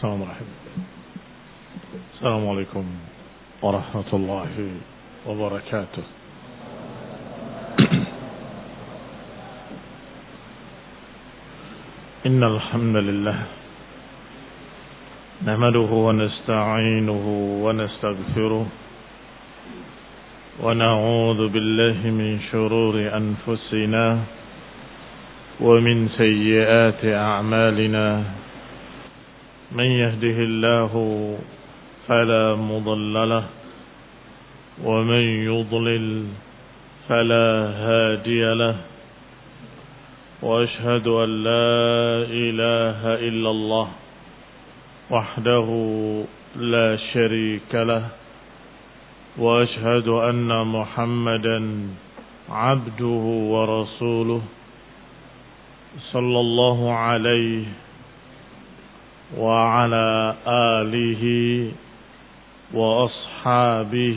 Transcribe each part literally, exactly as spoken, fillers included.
Bismillahirrahmanirrahim. Assalamualaikum warahmatullahi wabarakatuh. Innal hamdalillah nahmaduhu wa nasta'inuhu wa nastaghfiruh wa na'udzu billahi min shururi anfusina wa min sayyiati a'malina. من يهده الله فلا مضل له ومن يضلل فلا هادي له وأشهد أن لا إله إلا الله وحده لا شريك له وأشهد أن محمدا عبده ورسوله صلى الله عليه وعلى آله وأصحابه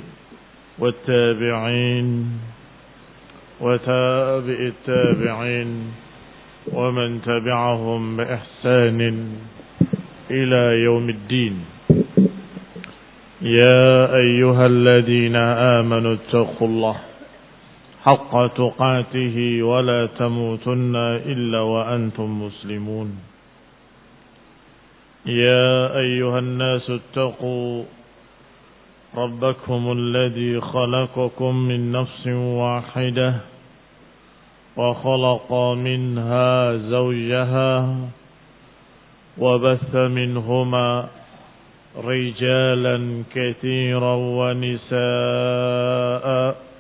والتابعين وتابع التابعين ومن تبعهم بإحسان إلى يوم الدين. يا أيها الذين آمنوا اتقوا الله حق تقاته ولا تموتن إلا وأنتم مسلمون. يا أيها الناس اتقوا ربكم الذي خلقكم من نفس واحدة وخلق منها زوجها وبث منهما رجالا كثيرا ونساء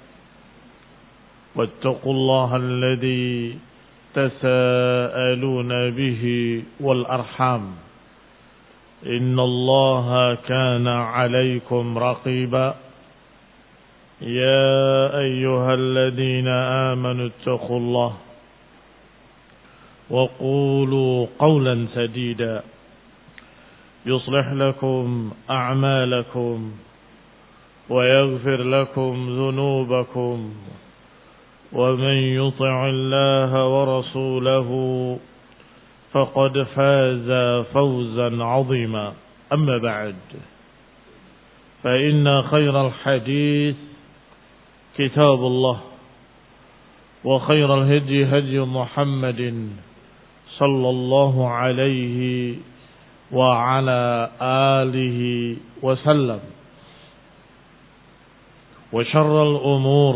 واتقوا الله الذي تساءلون به والأرحام إن الله كان عليكم رقيبا. يا أيها الذين آمنوا اتقوا الله وقولوا قولا سديدا يصلح لكم أعمالكم ويغفر لكم ذنوبكم ومن يطع الله ورسوله فقد فاز فوزا عظيما. أما بعد فإن خير الحديث كتاب الله وخير الهدي هدي محمد صلى الله عليه وعلى آله وسلم وشر الأمور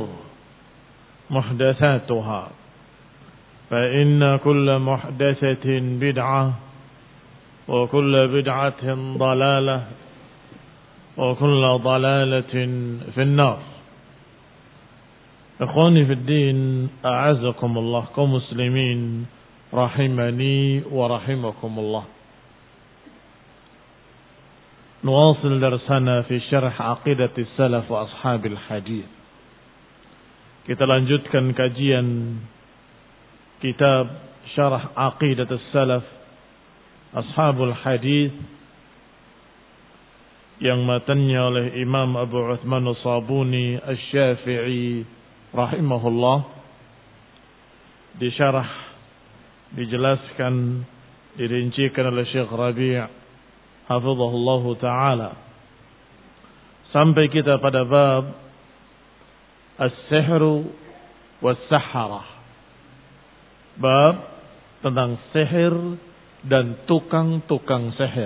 محدثاتها فإن كل محدثة بدعة وكل بدعة ضلالة وكل ضلالة في النار. إخواني في الدين أعزكم الله كمسلمين رحمني ورحمكم الله. نواصل درسنا في شرح عقيدة السلف وأصحاب الحديث. Kita lanjutkan kajian kitab Syarah Aqidat As-Salaf Ashabul Hadith yang matanya oleh Imam Abu Uthman As-Sabuni Asy-Syafi'i rahimahullah, disyarah, dijelaskan, dirincikan oleh Syekh Rabi' hafizahullah ta'ala sampai kita pada bab As-Sihru Was-Sahara, bab tentang sihir dan tukang-tukang sihir.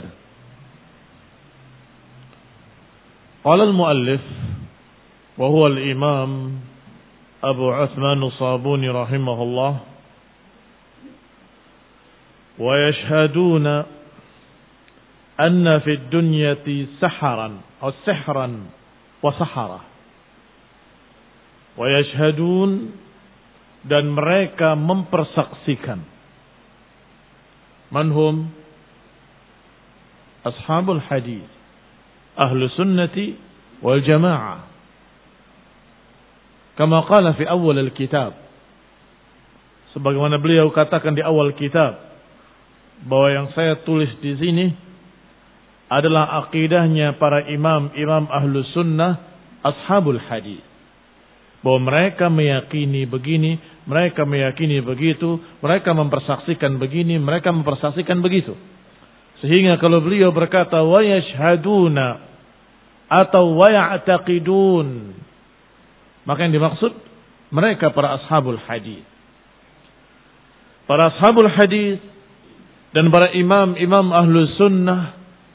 Qala al-muallif wa huwa al-imam Abu Uthman As-Sabuni rahimahullah, wa yashhaduna anna fi ad-dunyati saharan aw sihran wa sahara. Wa yashhadun, dan mereka mempersaksikan, manhum ashabul hadis ahlu sunnati wal jamaah, kama qala fi awal al-kitab, sebagaimana beliau katakan di awal kitab, bahwa yang saya tulis di sini adalah akidahnya para imam-imam ahlu sunnah ashabul hadis, bahwa mereka meyakini begini, mereka meyakini begitu, mereka mempersaksikan begini, mereka mempersaksikan begitu. Sehingga kalau beliau berkata wa yashhaduna atau wa ya'taqidun, maka yang dimaksud mereka para ashabul hadis. Para ashabul hadis dan para imam-imam ahlu sunnah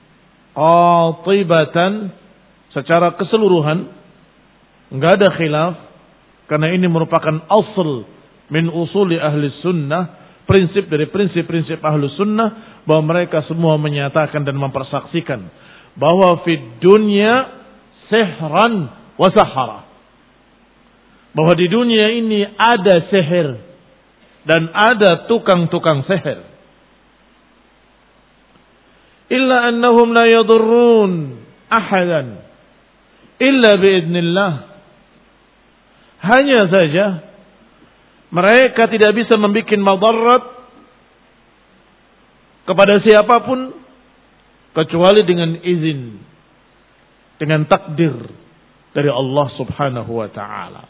qatibatan secara keseluruhan, enggak ada khilaf, karena ini merupakan asal min usuli ahli sunnah, prinsip dari prinsip-prinsip ahlu sunnah, bahwa mereka semua menyatakan dan mempersaksikan bahwa fid dunya sihran wa sahara, bahwa di dunia ini ada sihir dan ada tukang-tukang sihir. Illa annahum la yadurrun ahadan illa biidznillah. Hanya saja mereka tidak bisa membuat madarat kepada siapapun kecuali dengan izin, dengan takdir dari Allah Subhanahu wa taala.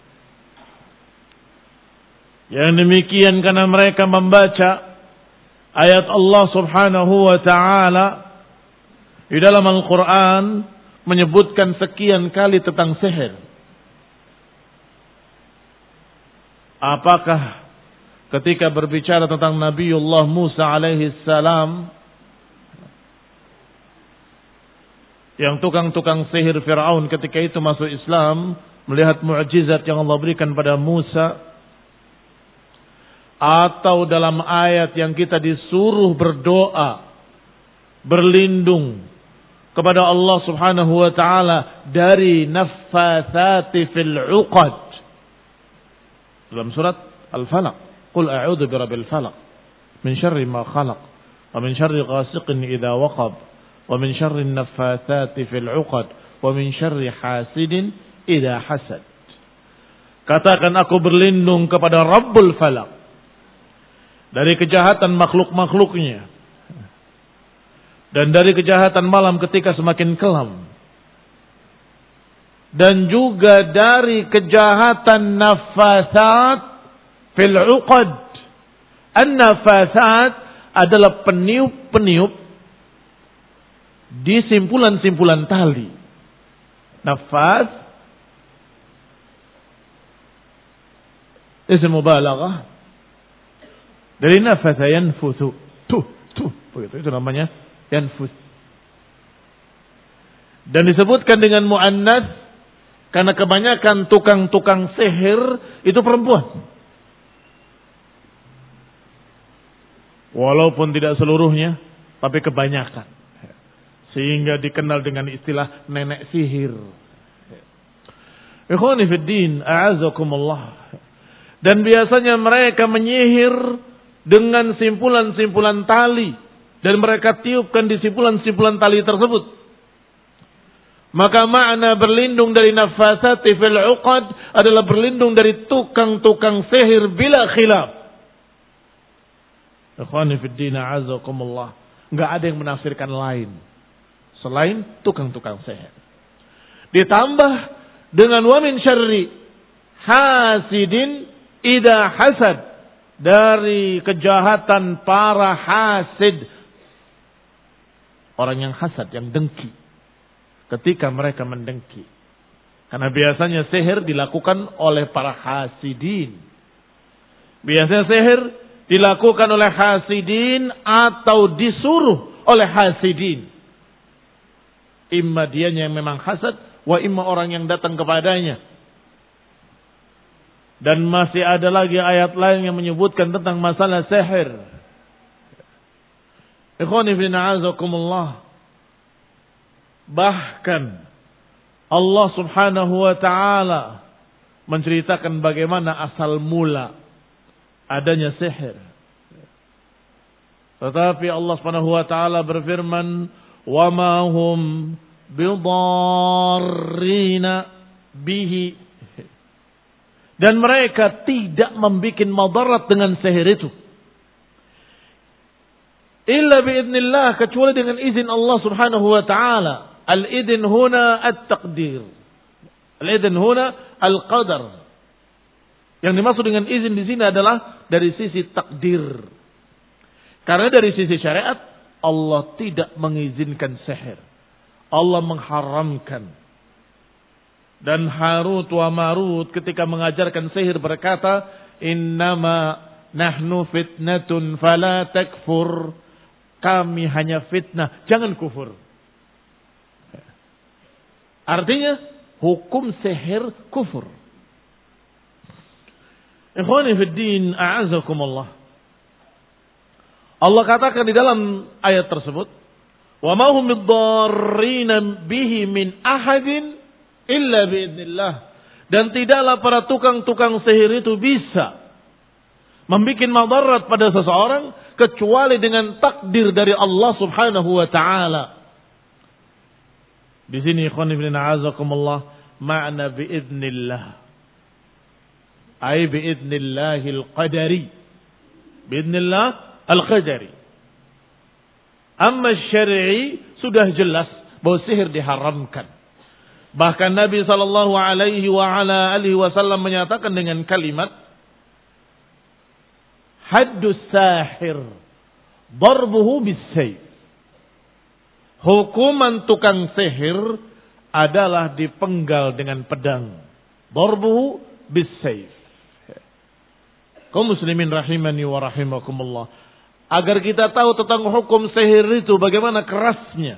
Yang demikian karena mereka membaca ayat Allah Subhanahu wa taala di dalam Al-Qur'an menyebutkan sekian kali tentang sihir. Apakah ketika berbicara tentang Nabiullah Musa alaihi salam, yang tukang-tukang sihir Fir'aun ketika itu masuk Islam, melihat mukjizat yang Allah berikan pada Musa, atau dalam ayat yang kita disuruh berdoa, berlindung kepada Allah Subhanahu wa taala dari naffatsati fil 'uqad dalam surat Al-Falaq, qul a'udzu birabbil falaq min syarri ma khalaq wa min syarri ghasiqin idza waqab wa min syarri naffatsati fil 'uqad wa min syarri hasidin idza hasad. Katakan aku berlindung kepada Rabbul Falaq dari kejahatan makhluk-makhluknya dan dari kejahatan malam ketika semakin kelam, dan juga dari kejahatan nafasat fil 'uqad. An-nafasat adalah peniup-peniup di simpulan-simpulan tali. Nafas ism mubalaghah dari nafasa yanfuthu, tuh tuh begitu, itu namanya yanfuth. Dan disebutkan dengan muannas karena kebanyakan tukang-tukang sihir itu perempuan. Walaupun tidak seluruhnya, tapi kebanyakan. Sehingga dikenal dengan istilah nenek sihir. Ikhwani fid din, a'azakumullah. Dan biasanya mereka menyihir dengan simpulan-simpulan tali, dan mereka tiupkan di simpulan-simpulan tali tersebut. Maka makna berlindung dari nafasati fil 'uqad adalah berlindung dari tukang-tukang sihir bila khilaf. Ikhwani fid din, a'azakumullah. Enggak ada yang menafsirkan lain selain tukang-tukang sihir. Ditambah dengan wa min syarri hasidin idza hasad, dari kejahatan para hasid, orang yang hasad, yang dengki ketika mereka mendengki. Karena biasanya sihir dilakukan oleh para hasidin. Biasanya sihir dilakukan oleh hasidin atau disuruh oleh hasidin. Imma dianya yang memang hasad, wa imma orang yang datang kepadanya. Dan masih ada lagi ayat lain yang menyebutkan tentang masalah sihir. Ikhwani fi na'azakumullah. Bahkan Allah Subhanahu wa ta'ala menceritakan bagaimana asal mula adanya sihir. Tetapi Allah Subhanahu wa ta'ala berfirman, "Wa ma hum bidarrina bihi." Dan mereka tidak membuat madarat dengan sihir itu. Illa biidznillah, kecuali dengan izin Allah Subhanahu wa ta'ala. Al-idn huna at-taqdir. Al-idn huna al-qadar. Yang dimaksud dengan izin di sini adalah dari sisi takdir. Karena dari sisi syariat Allah tidak mengizinkan sihir. Allah mengharamkan. Dan Harut wa Marut ketika mengajarkan sihir berkata, innama nahnu fitnatun fala takfur. Kami hanya fitnah, jangan kufur. Artinya hukum sihir kufur. Ikhwani fid din, a'azakumullah. Allah katakan di dalam ayat tersebut, wa ma hum bidarrin bihi min ahadin illa biidznillah. Dan tidaklah para tukang-tukang sihir itu bisa membuat madarat pada seseorang kecuali dengan takdir dari Allah Subhanahu wa taala. Di sini ikhwan ibn a'azakumullah makna biidznillah. Ai biidznillahil qadari. Biidznillah al-qadari. Amma syar'i sudah jelas bahwa sihir diharamkan. Bahkan Nabi sallallahu alaihi wa ala alihi wasallam menyatakan dengan kalimat haddus sahir darbuhu bis-sayf. Hukuman tukang sihir adalah dipenggal dengan pedang. Darbuhu bis-sayf. Kaum muslimin rahimani wa rahimakumullah. Agar kita tahu tentang hukum sihir itu bagaimana kerasnya.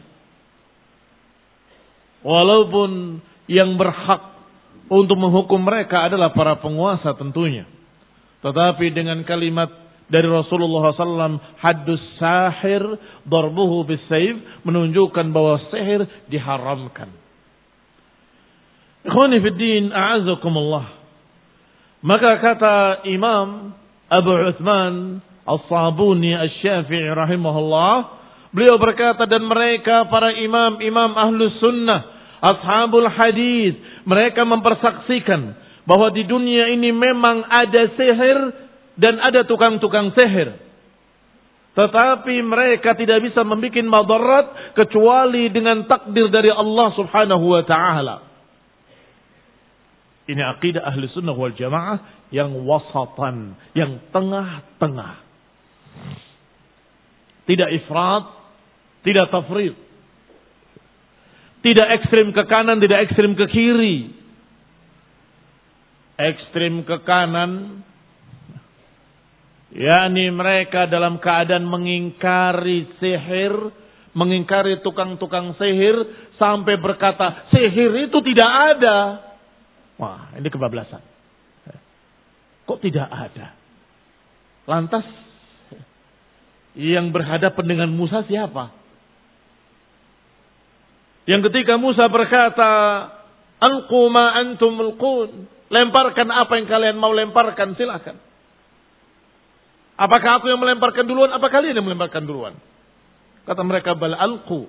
Walaupun yang berhak untuk menghukum mereka adalah para penguasa tentunya. Tetapi dengan kalimat dari Rasulullah sallallahu alaihi wasallam, haddus sahir darbuhu bis-sayf, menunjukkan bahwa sihir diharamkan. Ikhwani fid din, a'azakumullah. Maka kata Imam Abu Uthman As-Sabuni Asy-Syafi'i rahimahullah, beliau berkata, dan mereka para imam-imam ahlus sunnah, ashabul hadis, mereka mempersaksikan bahwa di dunia ini memang ada sihir dan ada tukang-tukang sihir. Tetapi mereka tidak bisa membuat madarat kecuali dengan takdir dari Allah Subhanahu wa taala. Ini akidah ahli sunnah wal jamaah yang wasatan, yang tengah-tengah. Tidak ifrat, tidak tafrid. Tidak ekstrim ke kanan, tidak ekstrim ke kiri. Ekstrim ke kanan, yakni mereka dalam keadaan mengingkari sihir, mengingkari tukang-tukang sihir, sampai berkata, sihir itu tidak ada. Wah, ini kebablasan. Kok tidak ada? Lantas, yang berhadapan dengan Musa siapa? Yang ketika Musa berkata, alqu ma antum mulqun, lemparkan apa yang kalian mau lemparkan, silakan. Apakah aku yang melemparkan duluan, apa kalian yang melemparkan duluan? Kata mereka, bal alqu.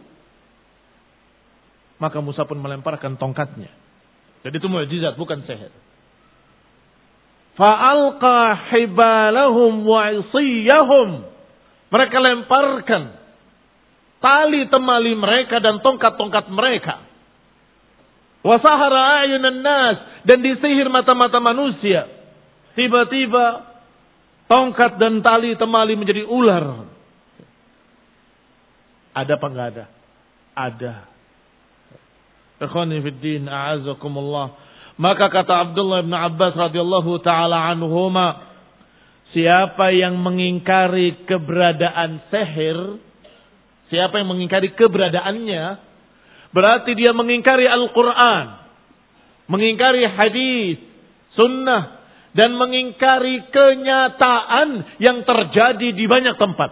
Maka Musa pun melemparkan tongkatnya. Jadi itu mukjizat, bukan sihir. Fa'alqa hibalahum wa isiyahum. Mereka lemparkan tali temali mereka dan tongkat-tongkat mereka. Wa sahara a'yunan nas, dan disihir mata-mata manusia. Tiba-tiba tongkat dan tali temali menjadi ular. Ada apa enggak ada? Ada. Ikhwani fid din, a'azakumullah. Maka kata Abdullah bin Abbas radhiyallahu taala anhuma, siapa yang mengingkari keberadaan sihir, siapa yang mengingkari keberadaannya, berarti dia mengingkari Al-Quran, mengingkari hadis, sunnah, dan mengingkari kenyataan yang terjadi di banyak tempat.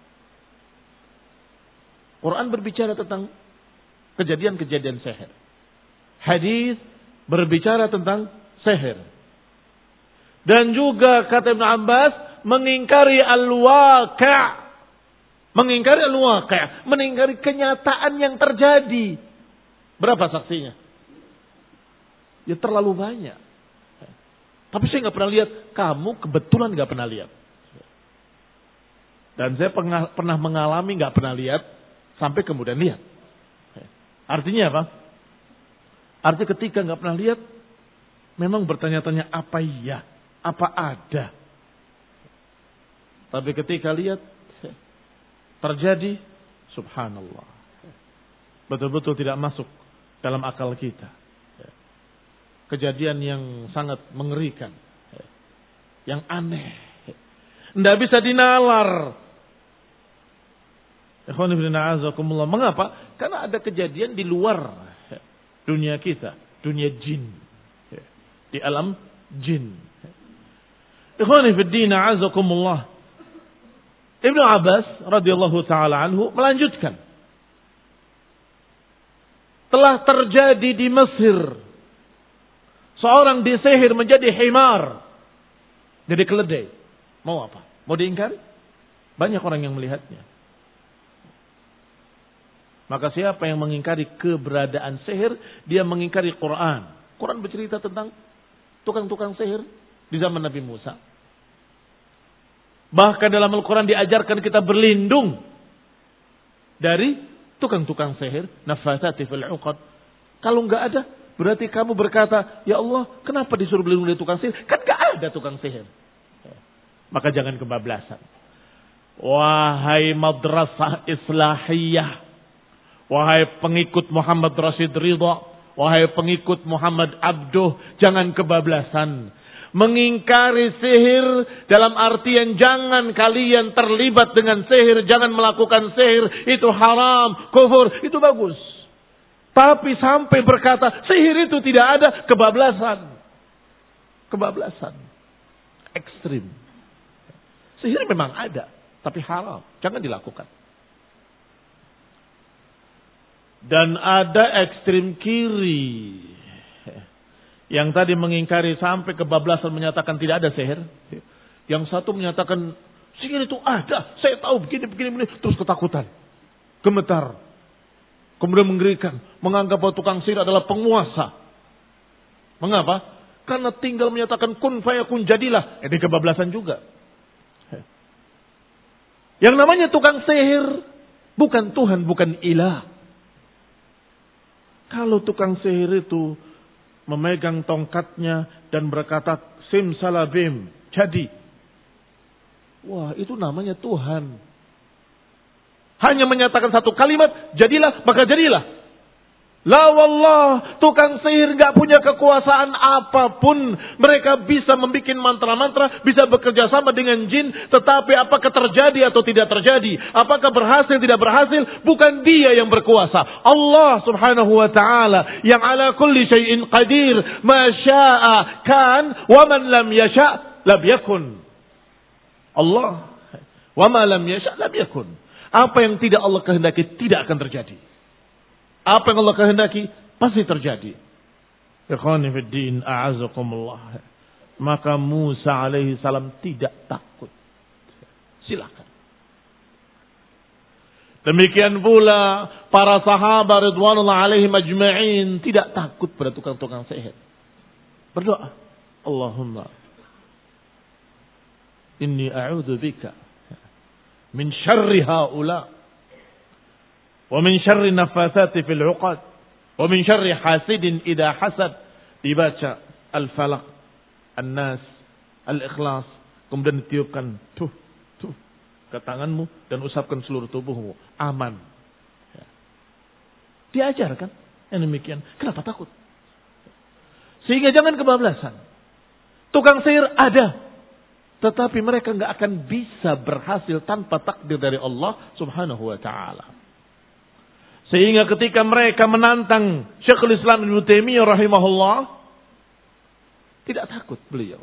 Quran berbicara tentang kejadian-kejadian sihir. Hadis berbicara tentang sihir. Dan juga kata Ibn Abbas, mengingkari al-waqi'. Mengingkari al-waqi'. Mengingkari kenyataan yang terjadi. Berapa saksinya? Ya terlalu banyak. Tapi saya nggak pernah lihat. Kamu kebetulan nggak pernah lihat. Dan saya pernah, pernah mengalami nggak pernah lihat. Sampai kemudian lihat. Artinya apa? Artinya ketika nggak pernah lihat, memang bertanya-tanya apa iya, apa ada. Tapi ketika lihat, terjadi, Subhanallah. Betul-betul tidak masuk dalam akal kita. Kejadian yang sangat mengerikan. Yang aneh. Tidak bisa dinalar. Mengapa? Karena ada kejadian di luar dunia kita. Dunia jin. Di alam jin. Ikhwani fiddin a'azakumullah. Ibnu Abbas radhiyallahu taala anhu melanjutkan. Telah terjadi di Mesir. Seorang disihir menjadi himar. Jadi keledai. Mau apa? Mau diingkari? Banyak orang yang melihatnya. Maka siapa yang mengingkari keberadaan sihir, dia mengingkari Quran. Quran bercerita tentang tukang-tukang sihir di zaman Nabi Musa. Bahkan dalam Al-Quran diajarkan kita berlindung dari tukang-tukang sihir. Nafathati fil uqad. Kalau enggak ada, berarti kamu berkata, ya Allah, kenapa disuruh berlindung dari tukang sihir? Kan enggak ada tukang sihir. Maka jangan kebablasan. Wahai madrasah islahiyah. Wahai pengikut Muhammad Rashid Ridha. Wahai pengikut Muhammad Abduh. Jangan kebablasan. Mengingkari sihir dalam artian jangan kalian terlibat dengan sihir. Jangan melakukan sihir. Itu haram, kufur. Itu bagus. Tapi sampai berkata sihir itu tidak ada. Kebablasan. Kebablasan. Ekstrim. Sihir memang ada. Tapi haram. Jangan dilakukan. Dan ada ekstrim kiri. Yang tadi mengingkari sampai kebablasan menyatakan tidak ada sihir. Yang satu menyatakan sihir itu ada. Saya tahu begini, begini, begini. Terus ketakutan. Gemetar. Kemudian mengerikan. Menganggap bahwa tukang sihir adalah penguasa. Mengapa? Karena tinggal menyatakan kun fayakun jadilah. Ini kebablasan juga. Yang namanya tukang sihir bukan Tuhan, bukan ilah. Kalau tukang sihir itu memegang tongkatnya dan berkata simsalabim, jadi. Wah, itu namanya Tuhan. Hanya menyatakan satu kalimat, jadilah, maka jadilah. La wallah, tukang sihir gak punya kekuasaan apapun. Mereka bisa membuat mantra-mantra, bisa bekerja sama dengan jin. Tetapi apakah terjadi atau tidak terjadi? Apakah berhasil, tidak berhasil? Bukan dia yang berkuasa. Allah subhanahu wa ta'ala yang ala kulli syai'in qadir. Ma sya'a kan, wa man lam yasha' lam yakun. Allah. Wa ma lam yasha' lam yakun. Apa yang tidak Allah kehendaki tidak akan terjadi. Apa yang Allah kehendaki pasti terjadi. Ikhwani fid din, a'azakumullah. Maka Musa alaihi salam tidak takut. Silakan. Demikian pula para sahabat ridwanullah alaihim ajma'in tidak takut pada tukang-tukang sihir. Berdoa, Allahumma inni a'udzu bika min syarri haula. Wa min syarri nafathati fil 'uqad wa min syarri hasidin idza hasad. Dibaca Al-Falaq, An-Nas, Al-Ikhlas, kemudian ditiupkan tuh tuh ke tanganmu dan usapkan seluruh tubuhmu, aman. Ya. Diajarkan yang demikian. Kenapa takut? Sehingga jangan kebablasan. Tukang sihir ada, tetapi mereka enggak akan bisa berhasil tanpa takdir dari Allah Subhanahu wa taala. Sehingga ketika mereka menantang Syekhul Islam Ibnu Taimiyah rahimahullah, tidak takut beliau.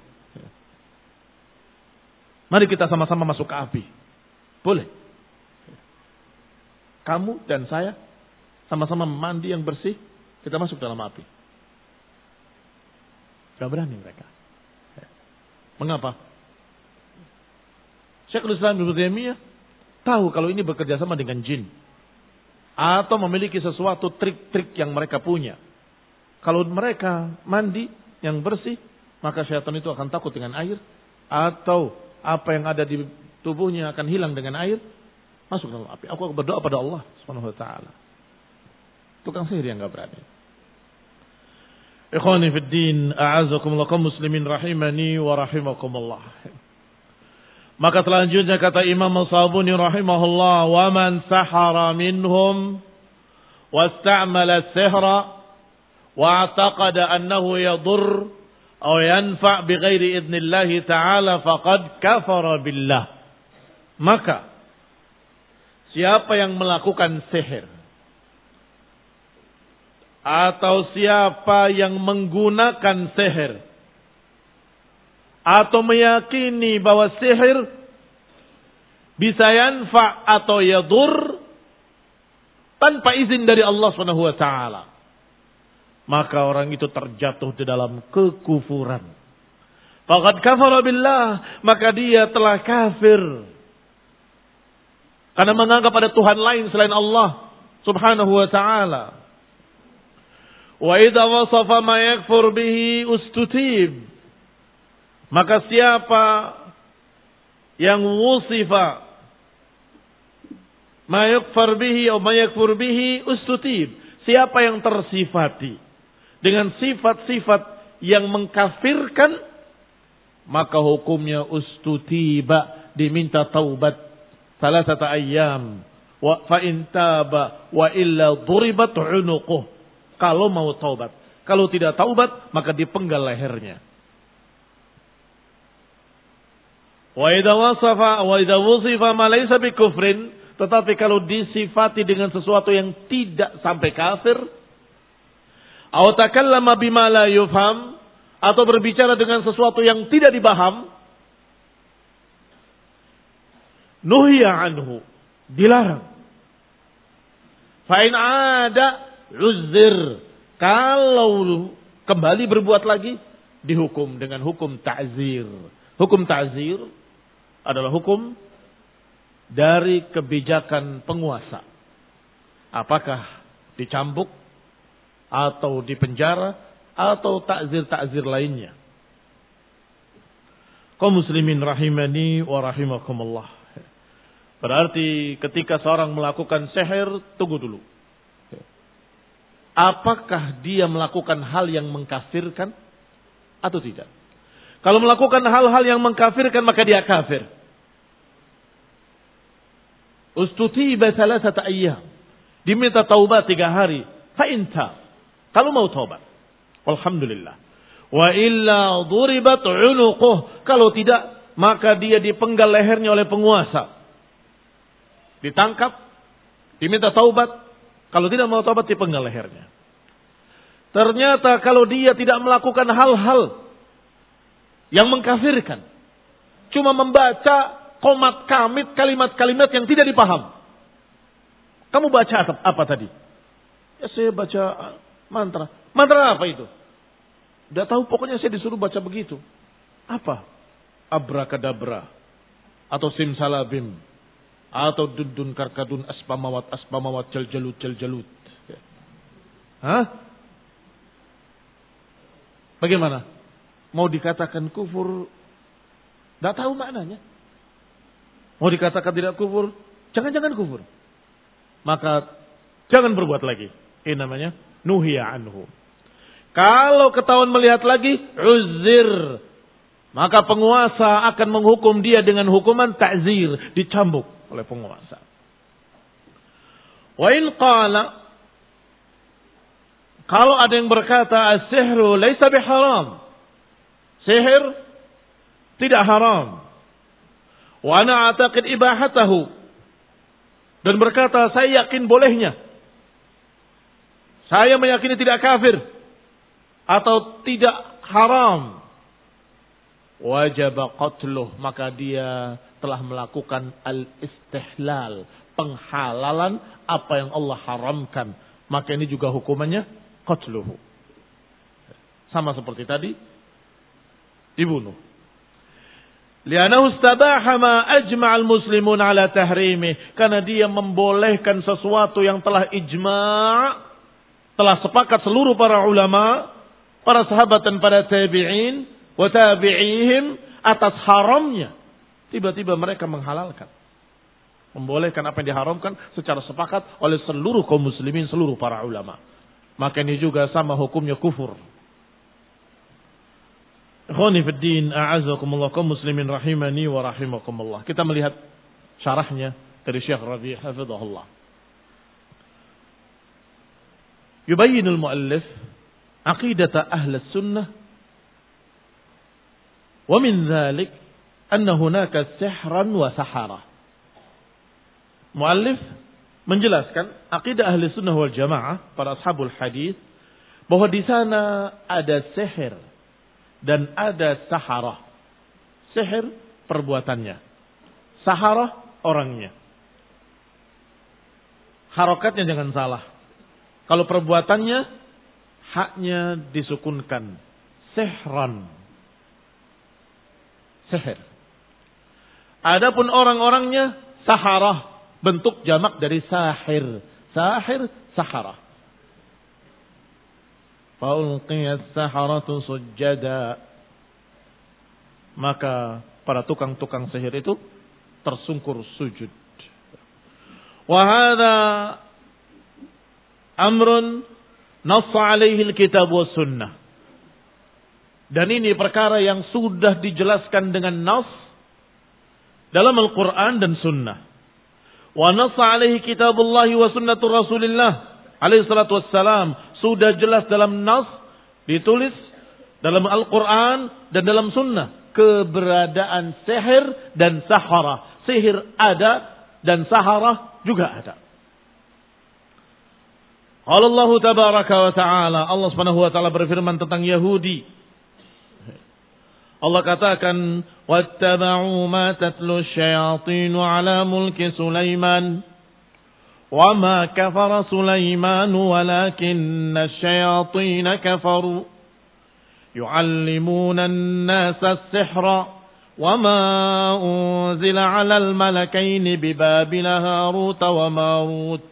Mari kita sama-sama masuk ke api. Boleh. Kamu dan saya sama-sama mandi yang bersih, kita masuk dalam api. Tidak berani mereka. Mengapa? Syekhul Islam Ibnu Taimiyah tahu kalau ini bekerja sama dengan jin. Atau memiliki sesuatu trik-trik yang mereka punya. Kalau mereka mandi yang bersih, maka syaitan itu akan takut dengan air. Atau apa yang ada di tubuhnya akan hilang dengan air. Masuk dalam api. Aku berdoa pada Allah subhanahu wa taala. Tukang sihir yang gak berani. Ikhwani fid din, a'azakumullah kaum muslimin rahimani wa rahimakumullah. Maka selanjutnya kata Imam As-Sabuni rahimahullah, wa man sahara minhum wasta'mala as-sihra wa i'taqada annahu yadur aw yanfa' bighairi idznillah ta'ala faqad kafara billah. Maka siapa yang melakukan sihir atau siapa yang menggunakan sihir atau meyakini bahwa sihir bisa yanfa' atau yadur tanpa izin dari Allah Subhanahu wa taala, maka orang itu terjatuh di dalam kekufuran. Faqad kafara billah, maka dia telah kafir karena menganggap ada Tuhan lain selain Allah Subhanahu wa taala. Wa idza wasafa ma yakfur bihi ustutib, maka siapa yang wusifa ma yakfur bihi atau ma yakfur bihi ustutib, siapa yang tersifati dengan sifat-sifat yang mengkafirkan, maka hukumnya ustutiba, diminta taubat salasata ayyam wa fa in taba wa illa duribat unuquh. Kalau mau taubat, kalau tidak taubat maka dipenggal lehernya. Wa idza wasafa wa idza wusifa ma laysa bikufrin, tetapi kalau disifati dengan sesuatu yang tidak sampai kafir, aw takallama bima la yufham, atau berbicara dengan sesuatu yang tidak dipaham, nuhiya anhu, dilarang. Fa in ada uzzir, kalau kembali berbuat lagi dihukum dengan hukum ta'zir. Hukum ta'zir adalah hukum dari kebijakan penguasa. Apakah dicambuk atau dipenjara atau takzir-takzir lainnya. Kaum muslimin rahimani wa rahimakumullah. Berarti ketika seorang melakukan sihir, tunggu dulu. Apakah dia melakukan hal yang mengkafirkan atau tidak? Kalau melakukan hal-hal yang mengkafirkan, maka dia kafir. Ustutiba salasata ayyam, diminta taubat tiga hari. Fa inta, kalau mau taubat, alhamdulillah. Wa illa duribat unuquh, kalau tidak maka dia dipenggal lehernya oleh penguasa. Ditangkap, diminta taubat. Kalau tidak mau taubat, dipenggal lehernya. Ternyata kalau dia tidak melakukan hal-hal yang mengkafirkan, cuma membaca komat kamit, kalimat-kalimat yang tidak dipaham. Kamu baca apa, apa tadi? Ya saya baca mantra. Mantra apa itu? Tidak tahu, pokoknya saya disuruh baca begitu. Apa? Abrakadabra, atau simsalabim, atau dundun karkadun aspamawat aspamawat jaljalut jaljalut. Hah? Bagaimana? Mau dikatakan kufur, tidak tahu maknanya. Mau dikatakan tidak kufur, jangan-jangan kufur. Maka jangan berbuat lagi. Ini namanya nuhiya anhu. Kalau ketahuan melihat lagi, uzir, maka penguasa akan menghukum dia dengan hukuman ta'zir, dicambuk oleh penguasa. Wa in qala, kalau ada yang berkata as-sihru laisa biharam, sihir tidak haram. Wa ana a'taqid ibahatahu, dan berkata saya yakin bolehnya. Saya meyakini tidak kafir atau tidak haram. Wajib qatluh, maka dia telah melakukan al-istihlal, penghalalan apa yang Allah haramkan. Maka ini juga hukumannya qatluhu. Sama seperti tadi, dibunuh. Li'annahu istabaha ma ajma'al muslimun ala tahrimih, karena dia membolehkan sesuatu yang telah ijma', telah sepakat seluruh para ulama, para sahabat dan para tabi'in wa tabi'ihim atas haramnya. Tiba-tiba mereka menghalalkan, membolehkan apa yang diharamkan secara sepakat oleh seluruh kaum muslimin, seluruh para ulama. Maka ini juga sama hukumnya kufur. Ikhwani fid din, a'azzakumullah, kaum muslimin rahimani wa rahimakumullah. Kita melihat syarahnya dari Syekh Rabi' hafizahullah. Yubayyinul muallif aqidata ahli sunnah wa min dhalik anna hunaka sihran wa sahara. Muallif menjelaskan akidah ahli sunnah wal jamaah para ashabul hadis bahwa di sana ada sihir dan ada sahara. Sihir perbuatannya, sahara orangnya. Harokatnya jangan salah. Kalau perbuatannya haknya disukunkan, sihran, sihir. Adapun orang-orangnya sahara, bentuk jamak dari sahir, sahir, sahara. Faulqiyas saharatu sujada. Maka para tukang-tukang sihir itu tersungkur sujud. Wa hadza amrun nassa alaihi alkitab was sunnah. Dan ini perkara yang sudah dijelaskan dengan nas dalam Al-Quran dan sunnah. Wa nassa alaihi kitabullah wa sunnatur Rasulillah alaihi salatu wassalam. Sudah jelas dalam nas, ditulis dalam Al-Quran dan dalam sunnah. Keberadaan sihir dan sahara. Sihir ada dan sahara juga ada. Allah tabaraka wa ta'ala. Allah subhanahu wa ta'ala berfirman tentang Yahudi. Allah katakan, وَاتَّبَعُوا مَا تَتْلُو الشَّيَاطِينُ عَلَى مُلْكِ سُلَيْمَانَ وَمَا كَفَرَ سُلَيْمَانُ وَلَكِنَّ الشَّيَاطِينَ كَفَرُوا يُعَلِّمُونَ النَّاسَ السِّحْرَ وَمَا أُنزِلَ عَلَى الْمَلَكَيْنِ بِبَابِلَ هَارُوتَ وَمَارُوتَ.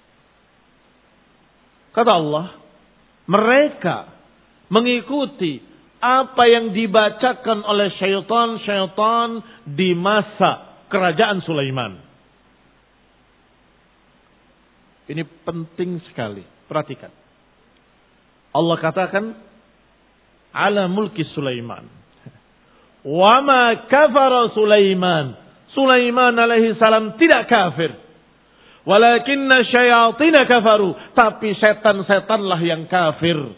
Kata Allah, mereka mengikuti apa yang dibacakan oleh syaitan-syaitan di masa kerajaan Sulaiman. Ini penting sekali. Perhatikan. Allah katakan, ala mulki Sulaiman. Wa ma kafara Sulaiman. Sulaiman alaihi salam tidak kafir. Walakinna syayatina kafaru. Tapi setan-setanlah yang kafir.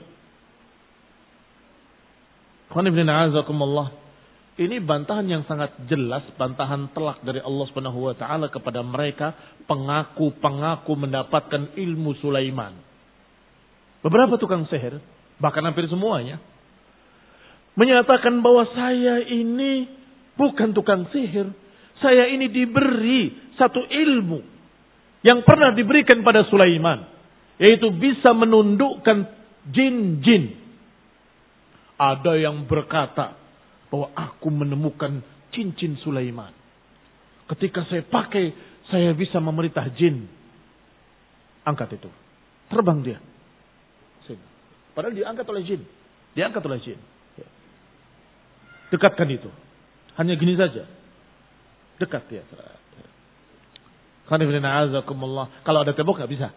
Ini bantahan yang sangat jelas, bantahan telak dari Allah Subhanahu wa taala kepada mereka pengaku-pengaku mendapatkan ilmu Sulaiman. Beberapa tukang sihir, bahkan hampir semuanya, menyatakan bahwa saya ini bukan tukang sihir. Saya ini diberi satu ilmu yang pernah diberikan pada Sulaiman, yaitu bisa menundukkan jin-jin. Ada yang berkata bahwa aku menemukan cincin Sulaiman. Ketika saya pakai, saya bisa memerintah jin. Angkat itu. Terbang dia. Padahal diangkat oleh jin. Diangkat oleh jin. Dekatkan itu. Hanya gini saja. Dekat dia. Kalau ada tembok nggak bisa.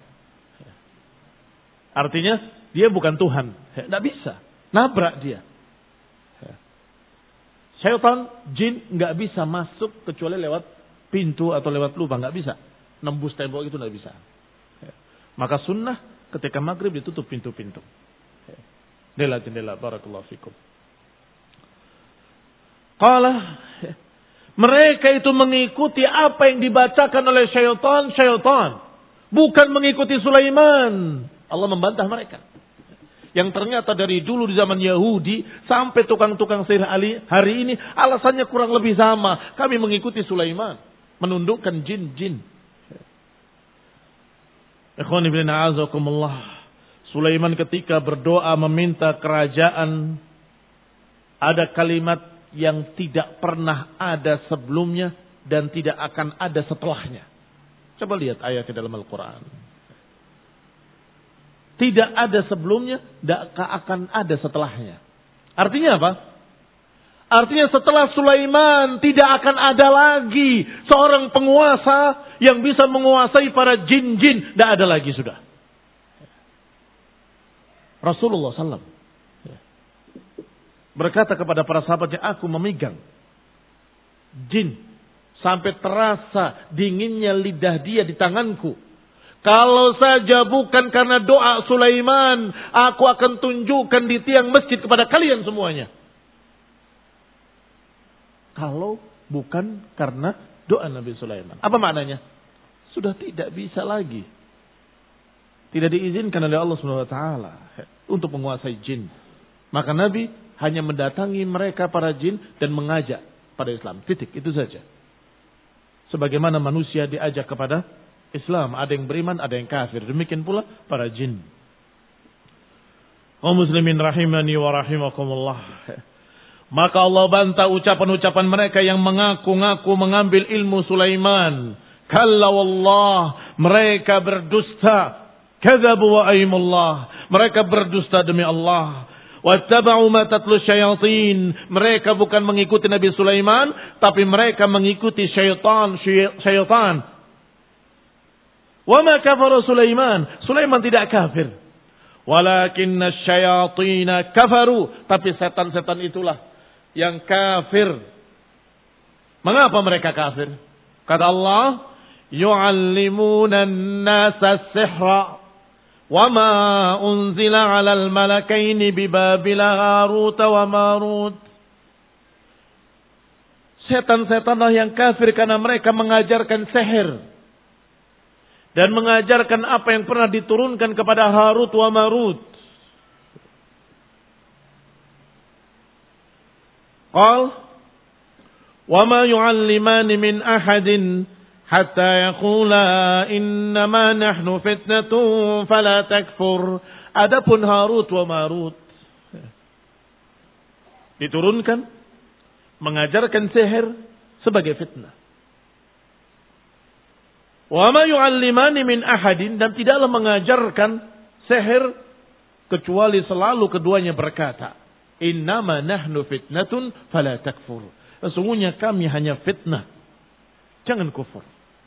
Artinya dia bukan Tuhan. Nggak bisa. Nabrak dia. Syaitan, jin nggak bisa masuk kecuali lewat pintu atau lewat lubang, nggak bisa. Nembus tembok itu nggak bisa. Maka sunnah ketika maghrib ditutup pintu-pintu. Jendela-jendela. Barakallahu fikum. Qala, mereka itu mengikuti apa yang dibacakan oleh syaitan-syaitan, bukan mengikuti Sulaiman. Allah membantah mereka. Yang ternyata dari dulu di zaman Yahudi sampai tukang-tukang sihir hari ini alasannya kurang lebih sama. Kami mengikuti Sulaiman, menundukkan jin-jin. Ikhwani fillah a'azakumullah. Sulaiman ketika berdoa meminta kerajaan, ada kalimat yang tidak pernah ada sebelumnya dan tidak akan ada setelahnya. Coba lihat ayat di dalam Al-Quran. Tidak ada sebelumnya, tidak akan ada setelahnya. Artinya apa? Artinya setelah Sulaiman tidak akan ada lagi seorang penguasa yang bisa menguasai para jin-jin. Tidak ada lagi sudah. Rasulullah sallallahu alaihi wasallam berkata kepada para sahabatnya, aku memegang jin sampai terasa dinginnya lidah dia di tanganku. Kalau saja bukan karena doa Sulaiman, aku akan tunjukkan di tiang masjid kepada kalian semuanya. Kalau bukan karena doa Nabi Sulaiman. Apa maknanya? Sudah tidak bisa lagi. Tidak diizinkan oleh Allah Subhanahu wa taala untuk menguasai jin. Maka Nabi hanya mendatangi mereka para jin dan mengajak pada Islam. Titik, itu saja. Sebagaimana manusia diajak kepada Islam, ada yang beriman, ada yang kafir. Demikian pula para jin. Kaum muslimin rahimani wa rahimakumullah. Maka Allah bantah ucapan-ucapan mereka yang mengaku-ngaku mengambil ilmu Sulaiman. Kalla wallah, mereka berdusta. Kadzabu wa aimullah, mereka berdusta demi Allah. Wattaba'u ma tatlu syayatin, mereka bukan mengikuti Nabi Sulaiman, tapi mereka mengikuti syaitan, syaitan. Wa ma kafara Sulaiman, Sulaiman tidak kafir. Walakinna syayatin kafaru, tapi setan-setan itulah yang kafir. Mengapa mereka kafir? Kata Allah, yu'allimuna an-nasa sihra wa ma unzila 'alal malakaini bi Babil Harut wa Marut. Setan-setanlah yang kafir karena mereka mengajarkan sihir dan mengajarkan apa yang pernah diturunkan kepada Harut wa Marut. Qal wa ma yu'allimani min ahadin hatta yaqula innama nahnu fitnatun fala takfur. Adapun Harut wa Marut diturunkan mengajarkan sihir sebagai fitnah. Wa ma yu'allimani min ahadin, dan tidaklah mengajarkan sihir kecuali selalu keduanya berkata, innama nahnu fitnatun fala takfur. Sesungguhnya kami hanya fitnah, jangan kufur.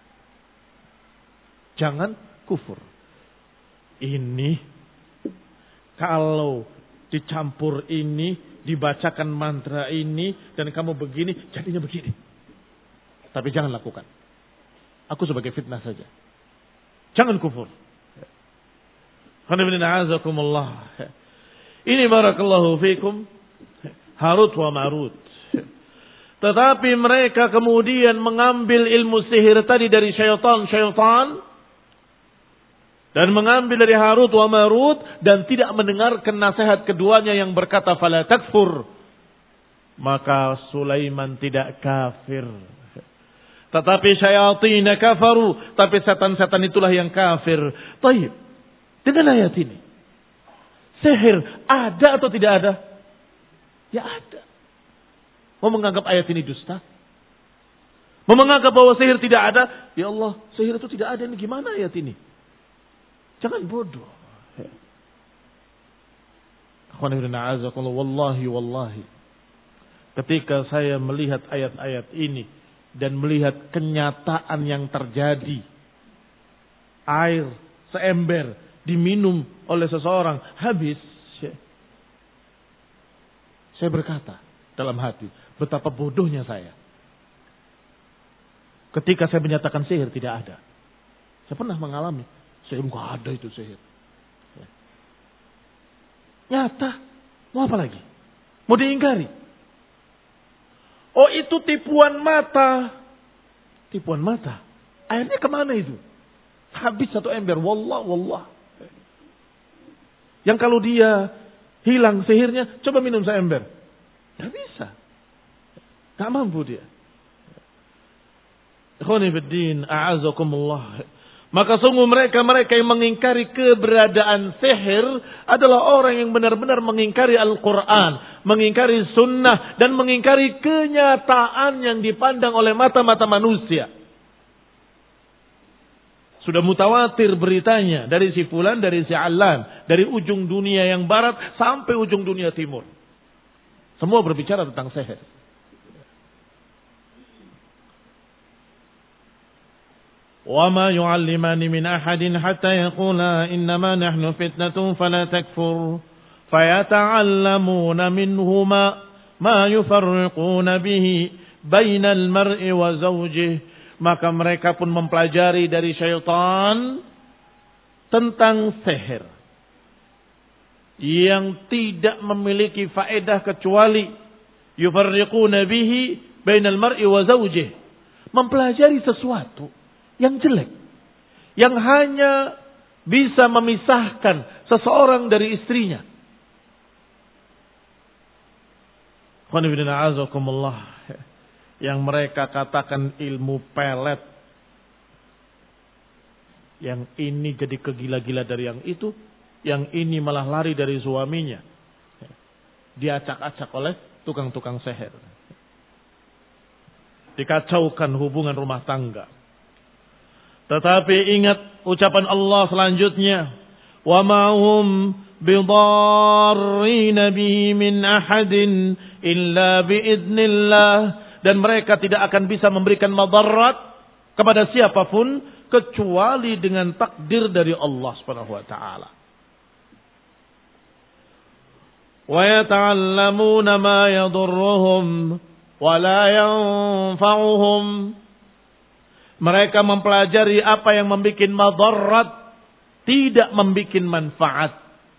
Jangan kufur. Ini kalau dicampur ini, dibacakan mantra ini, dan kamu begini, jadinya begini. Tapi jangan lakukan. Aku sebagai fitnah saja. Jangan kufur. Ini barakallahu fikum Harut wa Marut. Tetapi mereka kemudian mengambil ilmu sihir tadi dari syaitan-syaitan dan mengambil dari Harut wa Marut dan tidak mendengarkan nasihat keduanya yang berkata fala takfur. Maka Sulaiman tidak kafir. Tetapi syayatin kafaru, tapi setan-setan itulah yang kafir. Baik. Dengan ayat ini, sihir ada atau tidak ada? Ya ada. Mau menganggap ayat ini dusta? Mau menganggap bahwa sihir tidak ada? Ya Allah, sihir itu tidak ada. Ini gimana ayat ini? Jangan bodoh. Wallahi, wallahi. Ketika saya melihat ayat-ayat ini dan melihat kenyataan yang terjadi, air seember diminum oleh seseorang habis, saya berkata dalam hati, betapa bodohnya saya. Ketika saya menyatakan sihir tidak ada. Saya pernah mengalami, sihir enggak ada itu sihir. Nyata, mau apa lagi? Mau diingkari? Oh itu tipuan mata. Tipuan mata. Airnya kemana itu? Habis satu ember. Wallah, wallah. Yang kalau dia hilang sihirnya, coba minum seember. Tidak bisa. Tak mampu dia. Ikhwani fiddin, a'azakumullah. Maka sungguh mereka-mereka yang mengingkari keberadaan sihir adalah orang yang benar-benar mengingkari Al-Quran, mengingkari sunnah, dan mengingkari kenyataan yang dipandang oleh mata-mata manusia. Sudah mutawatir beritanya dari si fulan, dari si alan, dari ujung dunia yang barat sampai ujung dunia timur. Semua berbicara tentang sihir. وَمَا يُعَلِّمَانِ مِنْ أَحَدٍ حَتَّى يَقُولَا إِنَّمَا نَحْنُ فِتْنَةٌ فَلَا تَكْفُرْ fayata'allamuna minhuma ma yufarriquna bihi bainal mar'i wa zawjihi. Maka mereka pun mempelajari dari syaitan tentang sihir yang tidak memiliki faedah kecuali yufarriquna bihi bainal mar'i wa zawjihi, mempelajari sesuatu yang jelek yang hanya bisa memisahkan seseorang dari istrinya. Qanibina azakumullah, yang mereka katakan ilmu pelet, yang ini jadi kegila-gila dari yang itu, yang ini malah lari dari suaminya, diacak-acak oleh tukang-tukang sihir, dikacaukan hubungan rumah tangga. Tetapi ingat ucapan Allah selanjutnya, wa ma hum bidarrin bihi min ahadin illa biidznillah. Dan mereka tidak akan bisa memberikan madarat kepada siapapun kecuali dengan takdir dari Allah Subhanahu wa taala. Wa yata'allamuna ma yadurruhum wa la yanfa'uhum. Mereka mempelajari apa yang membuat madarat, tidak membuat manfaat.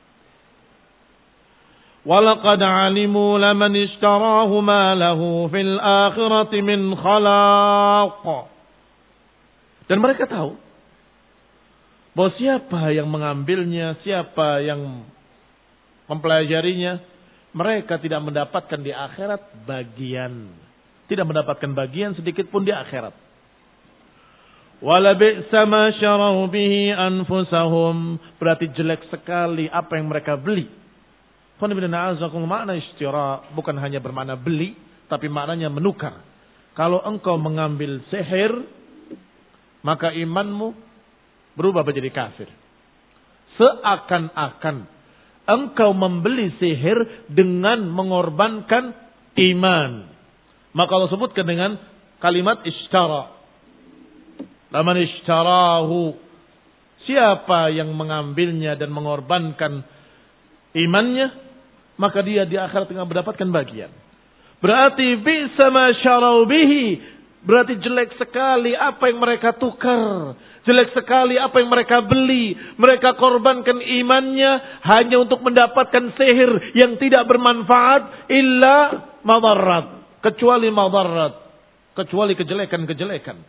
وَلَقَدْ عَلِمُوا لَمَنِ اشْتَرَاهُ مَا لَهُ فِي الْآخِرَةِ مِنْ خَلَاقٍ. Dan mereka tahu bahwa siapa yang mengambilnya, siapa yang mempelajarinya, mereka tidak mendapatkan di akhirat bagian. Tidak mendapatkan bagian sedikit pun di akhirat. وَلَبِئْسَ مَا شَرَوْا بِهِ أَنفُسَهُمْ. Berarti jelek sekali apa yang mereka beli. Makna ishtira bukan hanya bermakna beli, tapi maknanya menukar. Kalau engkau mengambil sihir, maka imanmu berubah menjadi kafir. Seakan-akan engkau membeli sihir dengan mengorbankan iman. Maka Allah sebutkan dengan kalimat ishtara. Laman ishtarahu. Siapa yang mengambilnya dan mengorbankan imannya, maka dia di akhirat akan mendapatkan bagian. Berarti bisa ma syarau bihi, berarti jelek sekali apa yang mereka tukar, jelek sekali apa yang mereka beli. Mereka korbankan imannya hanya untuk mendapatkan sihir yang tidak bermanfaat, illa madarat, kecuali madarat, kecuali kejelekan-kejelekan.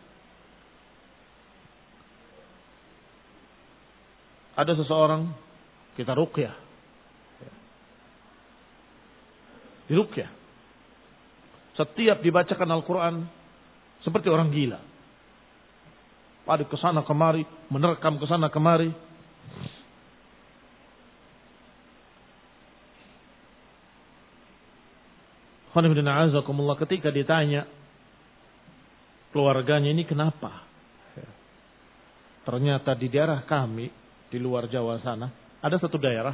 Ada seseorang kita ruqyah, diruqyah. Setiap dibacakan Al-Quran seperti orang gila. Pada kesana kemari, menerkam kesana kemari. Ketika ditanya keluarganya ini kenapa? Ternyata di daerah kami, di luar Jawa sana, ada satu daerah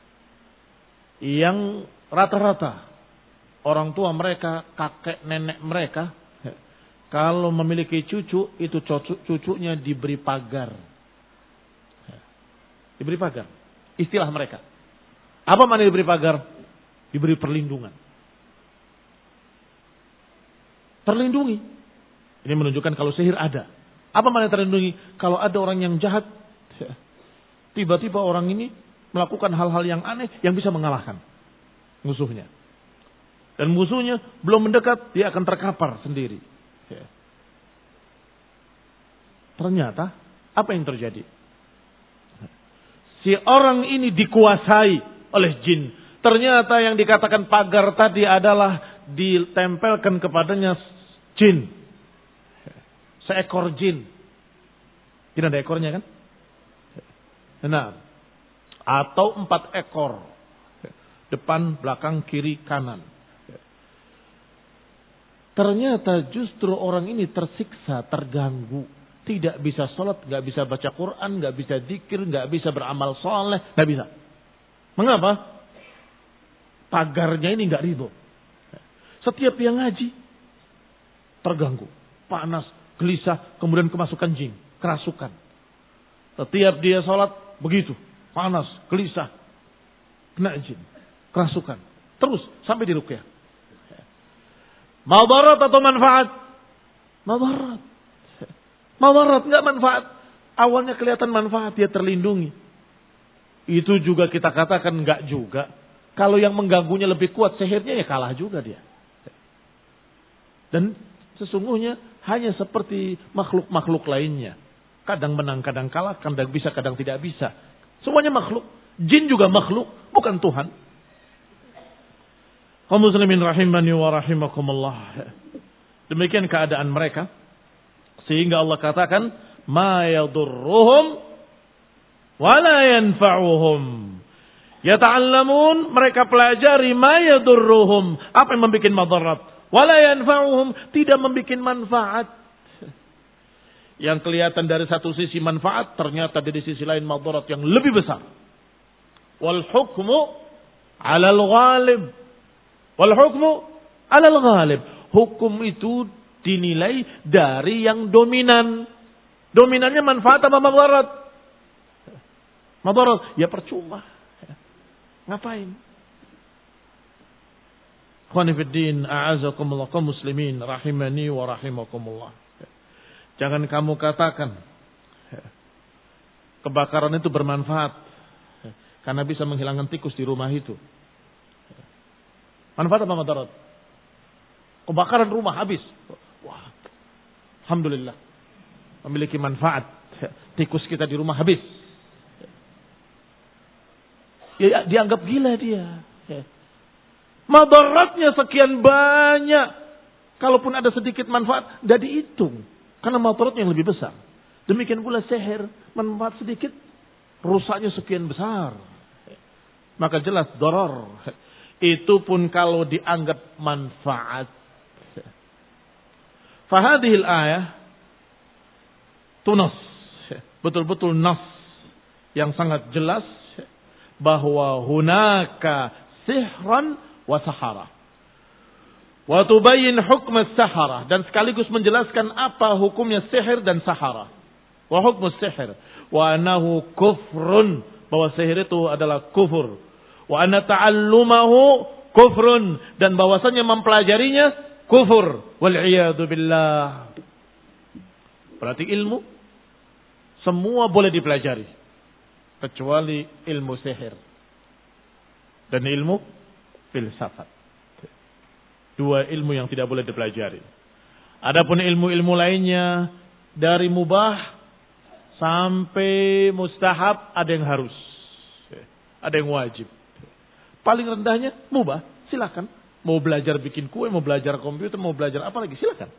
yang rata-rata orang tua mereka, kakek nenek mereka, kalau memiliki cucu, itu cucunya diberi pagar. Diberi pagar. Istilah mereka. Apa makna diberi pagar? Diberi perlindungan. Terlindungi. Ini menunjukkan kalau sihir ada. Apa makna terlindungi? Kalau ada orang yang jahat, tiba-tiba orang ini melakukan hal-hal yang aneh yang bisa mengalahkan musuhnya. Dan musuhnya belum mendekat, dia akan terkapar sendiri. Ya. Ternyata, apa yang terjadi? Si orang ini dikuasai oleh jin. Ternyata yang dikatakan pagar tadi adalah ditempelkan kepadanya jin. Seekor jin. Tidak ada ekornya kan? Nah, atau empat ekor. Depan, belakang, kiri, kanan. Ternyata justru orang ini tersiksa, terganggu. Tidak bisa sholat, gak bisa baca Quran, gak bisa zikir, gak bisa beramal soleh, gak bisa. Mengapa? Pagarnya ini gak ridho. Setiap yang ngaji, terganggu. Panas, gelisah, kemudian kemasukan jin, kerasukan. Setiap dia sholat, begitu. Panas, gelisah, kena jin, kerasukan. Terus sampai di ruqyah. Madarat atau manfaat? Madarat. Madarat, enggak manfaat. Awalnya kelihatan manfaat, dia terlindungi. Itu juga kita katakan enggak juga. Kalau yang mengganggunya lebih kuat, sihirnya ya kalah juga dia. Dan sesungguhnya hanya seperti makhluk-makhluk lainnya. Kadang menang, kadang kalah, kadang bisa, kadang tidak bisa. Semuanya makhluk. Jin juga makhluk, bukan Tuhan. Kaum muslimin rahimani wa rahimakumullah. Demikian keadaan mereka. Sehingga Allah katakan, ma yadurruhum wa la yanfa'uhum. Yata'allamun, mereka pelajari ma yadurruhum, apa yang membuat madarat. Wa la yanfa'uhum, tidak membuat manfaat. Yang kelihatan dari satu sisi manfaat, ternyata dari sisi lain madarat yang lebih besar. Wal hukmu 'alal ghalib. Wal hukmu 'alal ghalib. Hukum itu dinilai dari yang dominan. Dominannya manfaat apa madarat? Madarat, ya percuma. Ngapain? Ikhwani fid din, a'azakumullah, kaum muslimin rahimani wa rahimakumullah. Jangan kamu katakan kebakaran itu bermanfaat karena bisa menghilangkan tikus di rumah itu. Manfaat apa madarat? Kebakaran rumah habis. Wah, alhamdulillah. Memiliki manfaat. Tikus kita di rumah habis. Ya, dianggap gila dia. Madaratnya sekian banyak. Kalaupun ada sedikit manfaat, tidak dihitung. Karena madaratnya yang lebih besar. Demikian pula sihir, manfaat sedikit, rusaknya sekian besar. Maka jelas darar. Itu pun kalau dianggap manfaat. Fahadihil ayah tunas. Betul-betul nas yang sangat jelas bahwa hunaka sihran wa sahara. Wa tubayyin hukm as-sahara, dan sekaligus menjelaskan apa hukumnya sihir dan sahara. Wa hukm as-sihir wa annahu kufrun, bahwa sihir itu adalah kufur. Wa anna ta'allumahu kufrun, dan bahwasanya mempelajarinya kufur. Wal iyadu billah. Berarti ilmu semua boleh dipelajari kecuali ilmu sihir dan ilmu filsafat. Dua ilmu yang tidak boleh dipelajari. Adapun ilmu-ilmu lainnya dari mubah sampai mustahab, ada yang harus, ada yang wajib. Paling rendahnya mubah, silakan. Mau belajar bikin kue, mau belajar komputer, mau belajar apa lagi, silakan.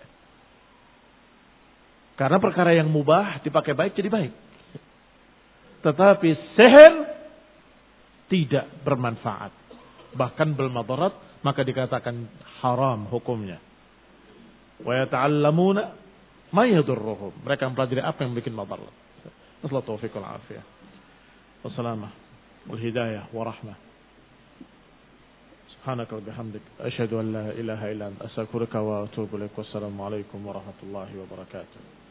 Karena perkara yang mubah dipakai baik jadi baik. Tetapi sihir tidak bermanfaat, bahkan bermadarat, maka dikatakan haram hukumnya. Wa yata'allamuna ma yadurruhum. Mereka mempelajari apa yang bikin madarat. Nasallahu taufiq wal afiyah. Wassalamah wal hidayah wa rahmah. Subhanaka wa bihamdik, asyhadu an la ilaha illa anta, astaghfiruka wa atubu ilaik. Wassalamu alaikum warahmatullahi wabarakatuh.